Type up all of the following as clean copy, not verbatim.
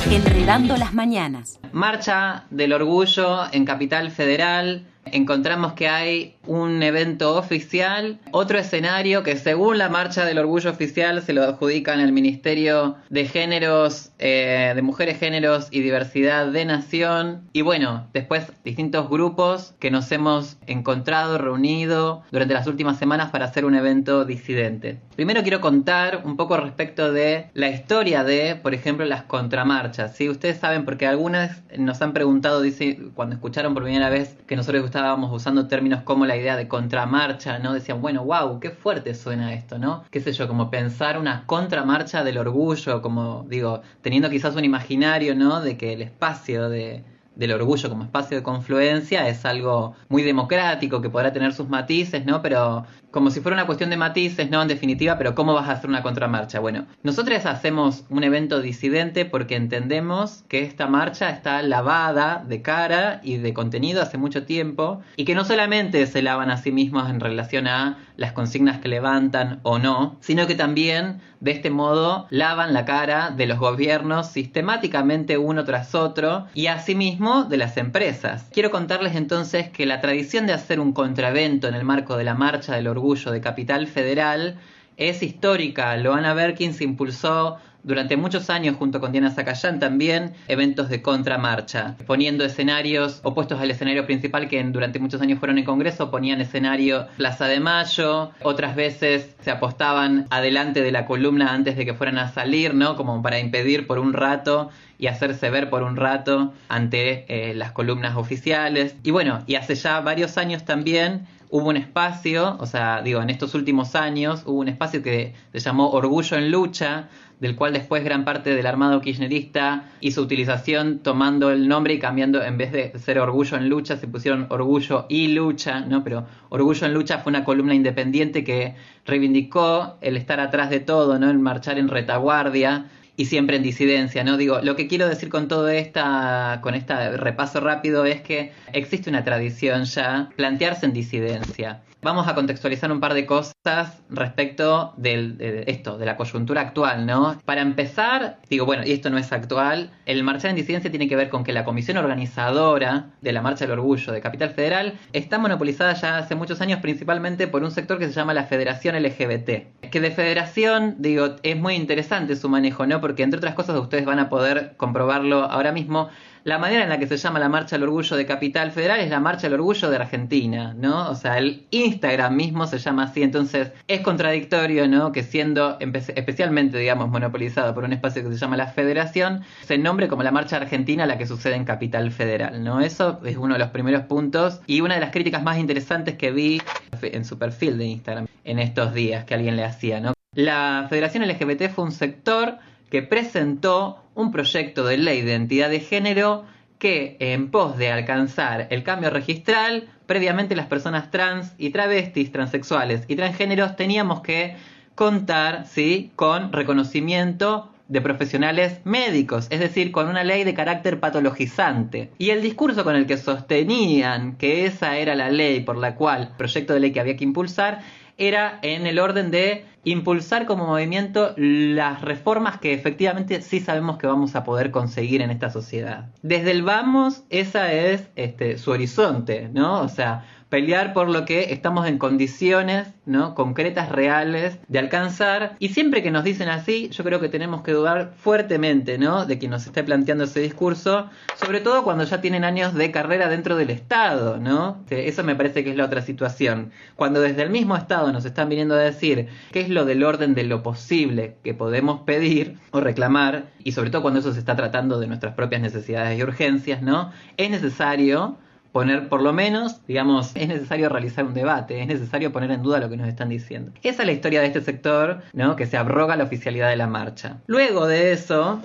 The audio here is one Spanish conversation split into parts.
Enredando las mañanas. Marcha del Orgullo en Capital Federal. Encontramos que hay un evento oficial, otro escenario que según la Marcha del Orgullo oficial se lo adjudican al Ministerio de Géneros, de Mujeres, Géneros y Diversidad de Nación. Y bueno, después distintos grupos que nos hemos encontrado, reunido durante las últimas semanas para hacer un evento disidente. Primero quiero contar un poco respecto de la historia de, por ejemplo, las contramarchas. ¿Sí? Ustedes saben, porque algunas nos han preguntado, dice, cuando escucharon por primera vez que nosotros estábamos usando términos como la idea de contramarcha, ¿no? Decían, bueno, wow, qué fuerte suena esto, ¿no? Qué sé yo, como pensar una contramarcha del orgullo, como digo, teniendo quizás un imaginario, ¿no? De que el espacio del orgullo como espacio de confluencia es algo muy democrático, que podrá tener sus matices, ¿no? Pero como si fuera una cuestión de matices, ¿no? En definitiva, pero ¿cómo vas a hacer una contramarcha? Bueno, nosotros hacemos un evento disidente porque entendemos que esta marcha está lavada de cara y de contenido hace mucho tiempo y que no solamente se lavan a sí mismos en relación a las consignas que levantan o no, sino que también de este modo lavan la cara de los gobiernos sistemáticamente uno tras otro y asimismo de las empresas. Quiero contarles entonces que la tradición de hacer un contraevento en el marco de la Marcha del Orgullo de Capital Federal es histórica. Loana Berkins impulsó durante muchos años, junto con Diana Zacayán también, eventos de contramarcha, poniendo escenarios opuestos al escenario principal que durante muchos años fueron en Congreso, ponían escenario Plaza de Mayo, otras veces se apostaban adelante de la columna antes de que fueran a salir, ¿no? Como para impedir por un rato y hacerse ver por un rato ante las columnas oficiales. Y bueno, y hace ya varios años también hubo un espacio, o sea, digo, en estos últimos años hubo un espacio que se llamó Orgullo en Lucha, del cual después gran parte del armado kirchnerista hizo utilización tomando el nombre y cambiando, en vez de ser Orgullo en Lucha, se pusieron Orgullo y Lucha, ¿no? Pero Orgullo en Lucha fue una columna independiente que reivindicó el estar atrás de todo, ¿no? El marchar en retaguardia y siempre en disidencia, ¿no? Digo, lo que quiero decir con todo con este repaso rápido es que existe una tradición ya plantearse en disidencia. Vamos a contextualizar un par de cosas respecto de la coyuntura actual, ¿no? Para empezar, digo, bueno, y esto no es actual, el marchar en disidencia tiene que ver con que la comisión organizadora de la Marcha del Orgullo de Capital Federal está monopolizada ya hace muchos años principalmente por un sector que se llama la Federación LGBT. Que de federación, digo, es muy interesante su manejo, ¿no? Porque entre otras cosas ustedes van a poder comprobarlo ahora mismo. La manera en la que se llama la Marcha del Orgullo de Capital Federal es la Marcha del Orgullo de Argentina, ¿no? O sea, el Instagram mismo se llama así, entonces es contradictorio, ¿no? Que siendo especialmente, digamos, monopolizado por un espacio que se llama la Federación, se nombre como la Marcha Argentina la que sucede en Capital Federal, ¿no? Eso es uno de los primeros puntos y una de las críticas más interesantes que vi en su perfil de Instagram en estos días que alguien le hacía, ¿no? La Federación LGBT fue un sector que presentó un proyecto de ley de identidad de género que, en pos de alcanzar el cambio registral, previamente las personas trans y travestis, transexuales y transgéneros teníamos que contar, ¿sí?, con reconocimiento de profesionales médicos, es decir, con una ley de carácter patologizante. Y el discurso con el que sostenían que esa era la ley por la cual, el proyecto de ley que había que impulsar, era en el orden de impulsar como movimiento las reformas que efectivamente sí sabemos que vamos a poder conseguir en esta sociedad. Desde el vamos, esa es su horizonte, ¿no? O sea, pelear por lo que estamos en condiciones, ¿no?, concretas, reales, de alcanzar. Y siempre que nos dicen así, yo creo que tenemos que dudar fuertemente, ¿no?, de quien nos esté planteando ese discurso, sobre todo cuando ya tienen años de carrera dentro del Estado, ¿no? Eso me parece que es la otra situación. Cuando desde el mismo Estado nos están viniendo a decir qué es lo del orden de lo posible que podemos pedir o reclamar, y sobre todo cuando eso se está tratando de nuestras propias necesidades y urgencias, ¿no?, es necesario poner, por lo menos, digamos, es necesario realizar un debate, es necesario poner en duda lo que nos están diciendo. Esa es la historia de este sector, ¿no?, que se abroga la oficialidad de la marcha. Luego de eso,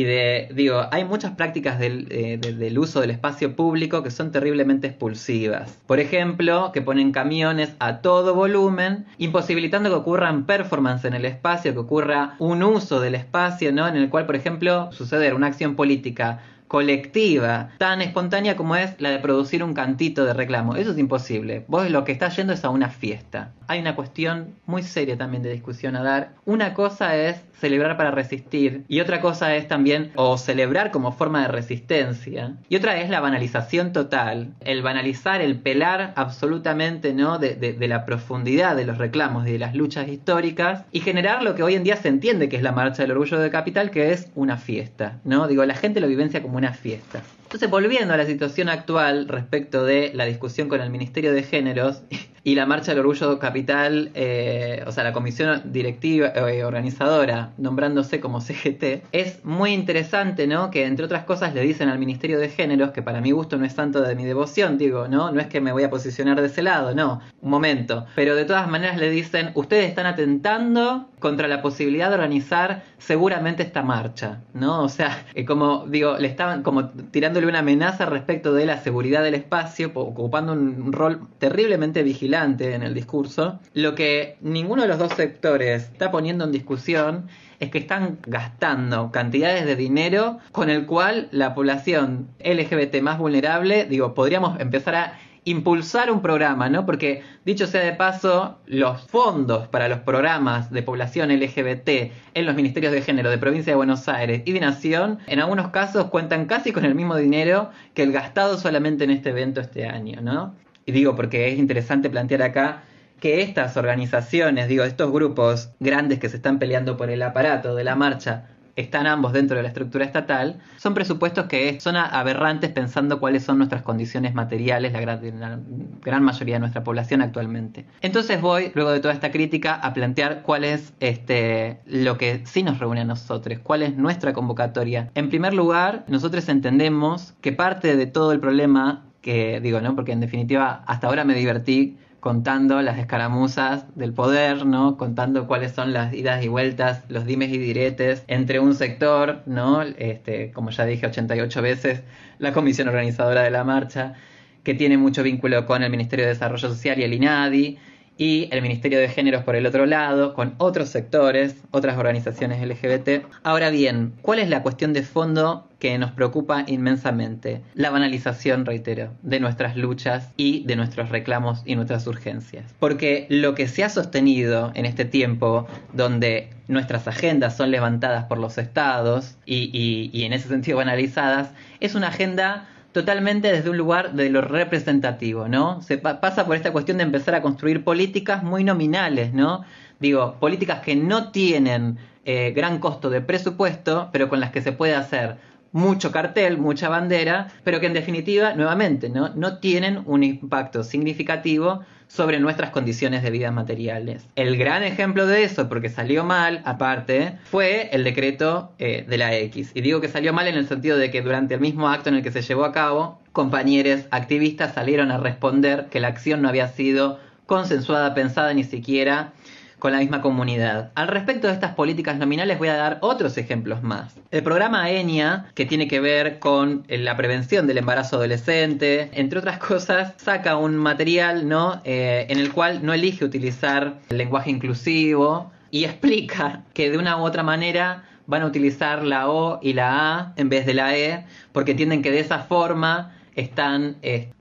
hay muchas prácticas del uso del espacio público que son terriblemente expulsivas. Por ejemplo, que ponen camiones a todo volumen, imposibilitando que ocurran performance en el espacio, que ocurra un uso del espacio, ¿no?, en el cual, por ejemplo, suceder una acción política colectiva, tan espontánea como es la de producir un cantito de reclamo. Eso es imposible. Vos lo que estás yendo es a una fiesta. hay una cuestión muy seria también de discusión a dar. Una cosa es celebrar para resistir y otra cosa es también o celebrar como forma de resistencia y otra es la banalización total, el banalizar, el pelar absolutamente, ¿no? de la profundidad de los reclamos y de las luchas históricas y generar lo que hoy en día se entiende que es la Marcha del Orgullo de Capital, que es una fiesta, ¿no? Digo, la gente lo vivencia como una fiesta. Entonces, volviendo a la situación actual respecto de la discusión con el Ministerio de Géneros y la Marcha del Orgullo Capital, o sea, la comisión directiva organizadora nombrándose como CGT, es muy interesante, ¿no? Que entre otras cosas le dicen al Ministerio de Géneros, que para mi gusto no es tanto de mi devoción, digo, ¿no? No es que me voy a posicionar de ese lado, no, un momento. Pero de todas maneras le dicen, ustedes están atentando contra la posibilidad de organizar seguramente esta marcha, ¿no? O sea, como digo, le estaban como tirándole una amenaza respecto de la seguridad del espacio, ocupando un rol terriblemente vigilante en el discurso. Lo que ninguno de los dos sectores está poniendo en discusión es que están gastando cantidades de dinero con el cual la población LGBT más vulnerable, digo, podríamos empezar a impulsar un programa, ¿no? Porque, dicho sea de paso, los fondos para los programas de población LGBT en los ministerios de género de Provincia de Buenos Aires y de Nación, en algunos casos cuentan casi con el mismo dinero que el gastado solamente en este evento este año, ¿no? Y digo, porque es interesante plantear acá que estas organizaciones, digo, estos grupos grandes que se están peleando por el aparato de la marcha, están ambos dentro de la estructura estatal, son presupuestos que son aberrantes pensando cuáles son nuestras condiciones materiales, la gran mayoría de nuestra población actualmente. Entonces voy, luego de toda esta crítica, a plantear cuál es lo que sí nos reúne a nosotros, cuál es nuestra convocatoria. En primer lugar, nosotros entendemos que parte de todo el problema, que digo, ¿no? Porque en definitiva hasta ahora me divertí contando las escaramuzas del poder, ¿no? Contando cuáles son las idas y vueltas, los dimes y diretes entre un sector, ¿no? Como ya dije 88 veces, la comisión organizadora de la marcha, que tiene mucho vínculo con el Ministerio de Desarrollo Social y el INADI, y el Ministerio de Géneros por el otro lado, con otros sectores, otras organizaciones LGBT. Ahora bien, ¿cuál es la cuestión de fondo que nos preocupa inmensamente? La banalización, reitero, de nuestras luchas y de nuestros reclamos y nuestras urgencias. Porque lo que se ha sostenido en este tiempo, donde nuestras agendas son levantadas por los estados y en ese sentido banalizadas, es una agenda totalmente desde un lugar de lo representativo, ¿no? Se pasa por esta cuestión de empezar a construir políticas muy nominales, ¿no? Digo, políticas que no tienen gran costo de presupuesto, pero con las que se puede hacer mucho cartel, mucha bandera, pero que en definitiva, nuevamente, no tienen un impacto significativo sobre nuestras condiciones de vida materiales. El gran ejemplo de eso, porque salió mal, aparte, fue el decreto de la X. Y digo que salió mal en el sentido de que durante el mismo acto en el que se llevó a cabo, compañeros activistas salieron a responder que la acción no había sido consensuada, pensada ni siquiera con la misma comunidad. Al respecto de estas políticas nominales voy a dar otros ejemplos más. El programa ENIA, que tiene que ver con la prevención del embarazo adolescente, entre otras cosas, saca un material, ¿no? En el cual no elige utilizar el lenguaje inclusivo y explica que de una u otra manera van a utilizar la O y la A en vez de la E, porque entienden que de esa forma están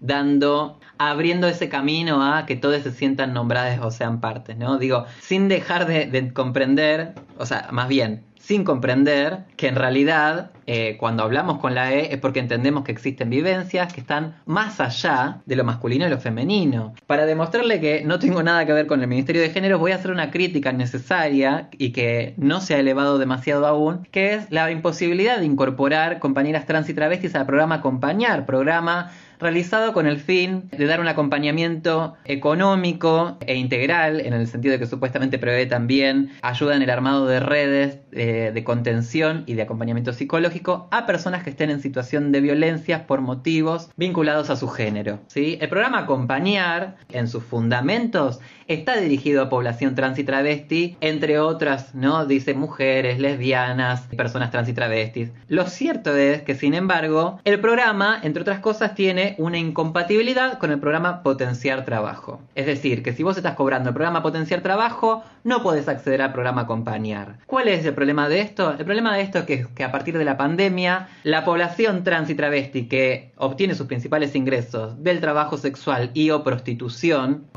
abriendo ese camino a que todos se sientan nombrados o sean partes, ¿no? Digo, sin dejar de comprender, o sea, más bien, sin comprender que en realidad cuando hablamos con la E es porque entendemos que existen vivencias que están más allá de lo masculino y lo femenino. Para demostrarle que no tengo nada que ver con el Ministerio de Género, voy a hacer una crítica necesaria y que no se ha elevado demasiado aún, que es la imposibilidad de incorporar compañeras trans y travestis al programa Acompañar, programa realizado con el fin de dar un acompañamiento económico e integral, en el sentido de que supuestamente prevé también ayuda en el armado de redes de contención y de acompañamiento psicológico a personas que estén en situación de violencia por motivos vinculados a su género, ¿sí? El programa Acompañar, en sus fundamentos, está dirigido a población trans y travesti, entre otras, ¿no? Dice mujeres, lesbianas, personas trans y travestis. Lo cierto es que, sin embargo, el programa, entre otras cosas, tiene una incompatibilidad con el programa Potenciar Trabajo. Es decir, que si vos estás cobrando el programa Potenciar Trabajo, no podés acceder al programa Acompañar. ¿Cuál es el problema de esto? El problema de esto es que a partir de la pandemia, la población trans y travesti que obtiene sus principales ingresos del trabajo sexual y o prostitución,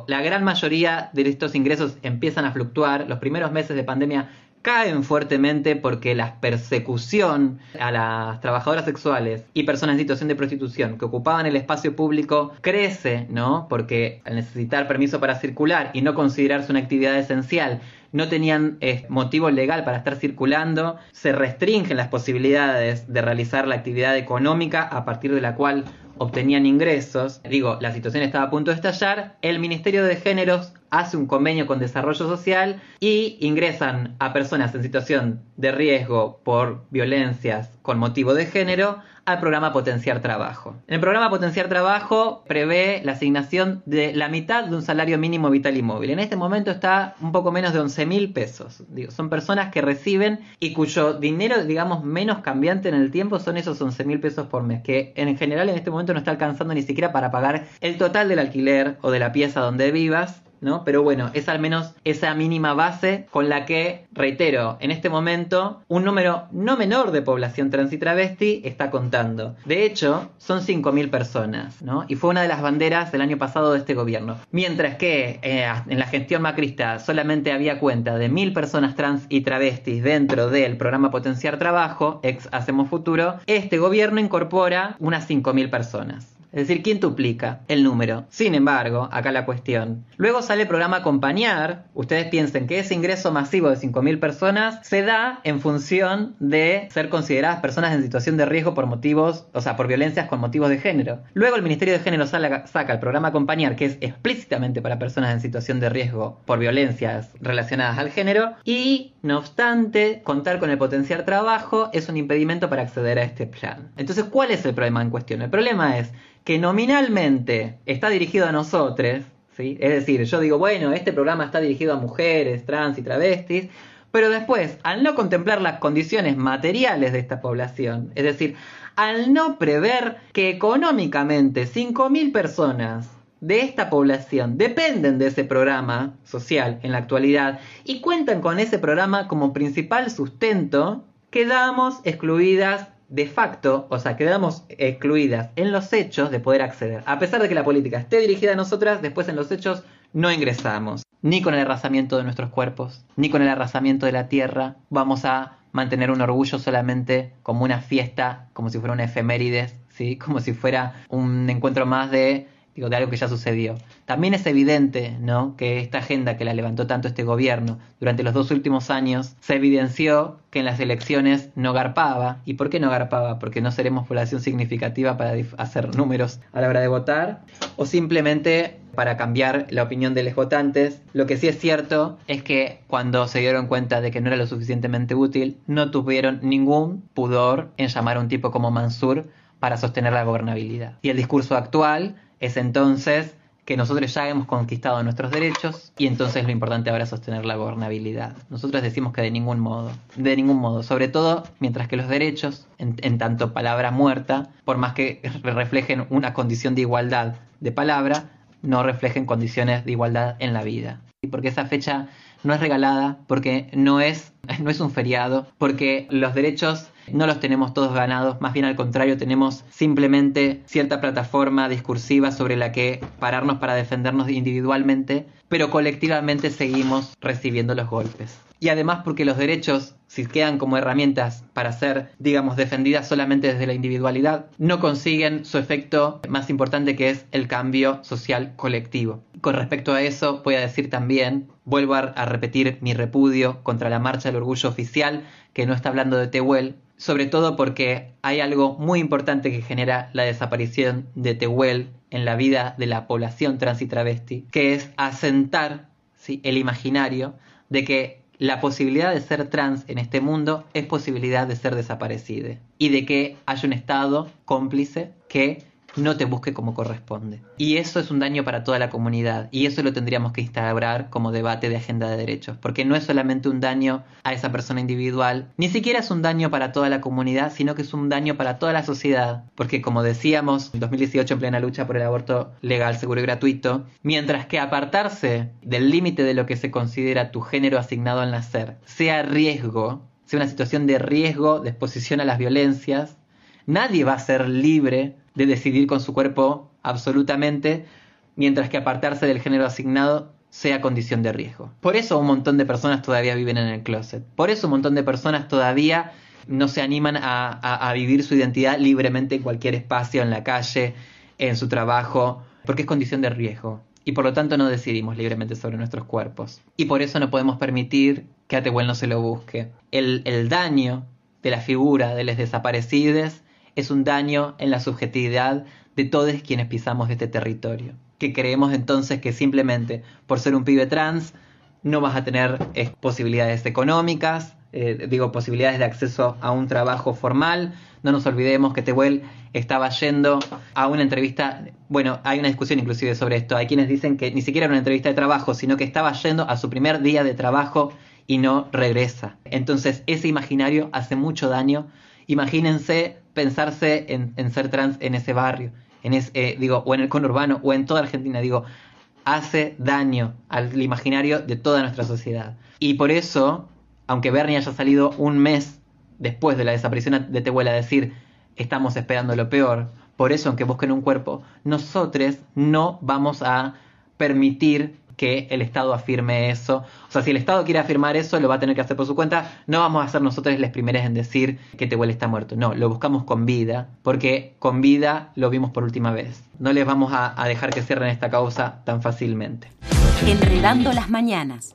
la gran mayoría de estos ingresos empiezan a fluctuar. Los primeros meses de pandemia caen fuertemente porque la persecución a las trabajadoras sexuales y personas en situación de prostitución que ocupaban el espacio público crece, ¿no? Porque al necesitar permiso para circular y no considerarse una actividad esencial, no tenían motivo legal para estar circulando, se restringen las posibilidades de realizar la actividad económica a partir de la cual obtenían ingresos. Digo, la situación estaba a punto de estallar. El Ministerio de Géneros hace un convenio con Desarrollo Social y ingresan a personas en situación de riesgo por violencias con motivo de género al programa Potenciar Trabajo. En el programa Potenciar Trabajo prevé la asignación de la mitad de un salario mínimo vital y móvil. En este momento está un poco menos de 11.000 pesos. Digo, son personas que reciben y cuyo dinero, digamos, menos cambiante en el tiempo son esos 11.000 pesos por mes, que en general en este momento no está alcanzando ni siquiera para pagar el total del alquiler o de la pieza donde vivas, ¿no? Pero bueno, es al menos esa mínima base con la que, reitero, en este momento un número no menor de población trans y travesti está contando. De hecho, son 5.000 personas, ¿no? Y fue una de las banderas del año pasado de este gobierno. Mientras que en la gestión macrista solamente había cuenta de 1.000 personas trans y travestis dentro del programa Potenciar Trabajo, ex Hacemos Futuro, este gobierno incorpora unas 5.000 personas. Es decir, quintuplica el número. Sin embargo, acá la cuestión. Luego sale el programa Acompañar. Ustedes piensen que ese ingreso masivo de 5.000 personas se da en función de ser consideradas personas en situación de riesgo por motivos, o sea, por violencias con motivos de género. Luego el Ministerio de Género saca el programa Acompañar, que es explícitamente para personas en situación de riesgo por violencias relacionadas al género. Y, no obstante, contar con el Potenciar Trabajo es un impedimento para acceder a este plan. Entonces, ¿cuál es el problema en cuestión? El problema es que nominalmente está dirigido a nosotros, ¿sí? Es decir, yo digo, bueno, este programa está dirigido a mujeres, trans y travestis, pero después, al no contemplar las condiciones materiales de esta población, es decir, al no prever que económicamente 5.000 personas de esta población dependen de ese programa social en la actualidad y cuentan con ese programa como principal sustento, quedamos excluidas de facto, o sea, quedamos excluidas en los hechos de poder acceder. A pesar de que la política esté dirigida a nosotras, después en los hechos no ingresamos. Ni con el arrasamiento de nuestros cuerpos, ni con el arrasamiento de la tierra. Vamos a mantener un orgullo solamente como una fiesta, como si fuera una efemérides, ¿sí? Como si fuera un encuentro más de algo que ya sucedió. También es evidente, ¿no?, que esta agenda que la levantó tanto este gobierno durante los 2 últimos años se evidenció que en las elecciones no garpaba. ¿Y por qué no garpaba? Porque no seremos población significativa para hacer números a la hora de votar, o simplemente para cambiar la opinión de los votantes. Lo que sí es cierto es que cuando se dieron cuenta de que no era lo suficientemente útil, no tuvieron ningún pudor en llamar a un tipo como Mansur para sostener la gobernabilidad. Y el discurso actual es entonces que nosotros ya hemos conquistado nuestros derechos y entonces lo importante ahora es sostener la gobernabilidad. Nosotros decimos que de ningún modo, sobre todo mientras que los derechos, en tanto palabra muerta, por más que reflejen una condición de igualdad de palabra, no reflejen condiciones de igualdad en la vida. Porque esa fecha no es regalada, porque no es un feriado, porque los derechos no los tenemos todos ganados, más bien al contrario, tenemos simplemente cierta plataforma discursiva sobre la que pararnos para defendernos individualmente, pero colectivamente seguimos recibiendo los golpes. Y además porque los derechos, si quedan como herramientas para ser, digamos, defendidas solamente desde la individualidad, no consiguen su efecto más importante, que es el cambio social colectivo. Con respecto a eso, voy a decir también, vuelvo a repetir mi repudio contra la Marcha del Orgullo Oficial, que no está hablando de Tehuel, sobre todo porque hay algo muy importante que genera la desaparición de Tehuel en la vida de la población trans y travesti, que es asentar, ¿sí?, el imaginario de que la posibilidad de ser trans en este mundo es posibilidad de ser desaparecida y de que haya un Estado cómplice que no te busque como corresponde. Y eso es un daño para toda la comunidad, y eso lo tendríamos que instaurar como debate de agenda de derechos, porque no es solamente un daño a esa persona individual, ni siquiera es un daño para toda la comunidad, sino que es un daño para toda la sociedad, porque como decíamos, en 2018, en plena lucha por el aborto legal, seguro y gratuito, mientras que apartarse del límite de lo que se considera tu género asignado al nacer sea riesgo, sea una situación de riesgo, de exposición a las violencias, nadie va a ser libre de decidir con su cuerpo absolutamente, mientras que apartarse del género asignado sea condición de riesgo. Por eso un montón de personas todavía viven en el closet. Por eso un montón de personas todavía no se animan a vivir su identidad libremente en cualquier espacio, en la calle, en su trabajo, porque es condición de riesgo. Y por lo tanto no decidimos libremente sobre nuestros cuerpos. Y por eso no podemos permitir que a Tehuel no se lo busque. El daño de la figura de los desaparecidos es un daño en la subjetividad de todos quienes pisamos este territorio. Que creemos entonces que simplemente por ser un pibe trans no vas a tener posibilidades económicas, posibilidades de acceso a un trabajo formal. No nos olvidemos que Tehuel estaba yendo a una entrevista, bueno, hay una discusión inclusive sobre esto, hay quienes dicen que ni siquiera era una entrevista de trabajo, sino que estaba yendo a su primer día de trabajo y no regresa. Entonces ese imaginario hace mucho daño. Imagínense pensarse en ser trans en ese barrio, o en el conurbano, o en toda Argentina, hace daño al imaginario de toda nuestra sociedad. Y por eso, aunque Bernie haya salido un mes después de la desaparición de Tehuel a decir estamos esperando lo peor, por eso aunque busquen un cuerpo, nosotros no vamos a permitir que el Estado afirme eso. O sea, si el Estado quiere afirmar eso, lo va a tener que hacer por su cuenta. No vamos a ser nosotros los primeros en decir que Tehuel está muerto. No, lo buscamos con vida, porque con vida lo vimos por última vez. No les vamos a dejar que cierren esta causa tan fácilmente. Enredando las mañanas.